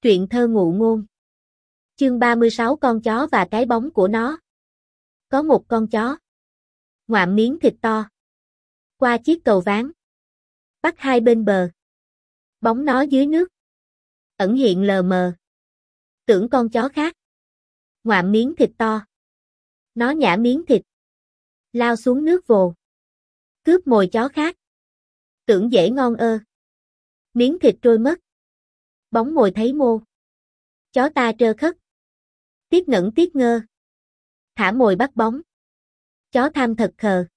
Truyện thơ ngụ ngôn. Chương 36 con chó và cái bóng của nó. Có một con chó ngoạm miếng thịt to qua chiếc cầu ván, bắt hai bên bờ. Bóng nó dưới nước ẩn hiện lờ mờ. Tưởng con chó khác ngoạm miếng thịt to. Nó nhả miếng thịt, lao xuống nước vồ, cướp mồi chó khác. Tưởng dễ ngon ơ. Miếng thịt trôi mất, bóng mồi thấy mô. Chó ta trơ khất, tiếc ngẩn tiếc ngơ, thả mồi bắt bóng. Chó tham thật khờ.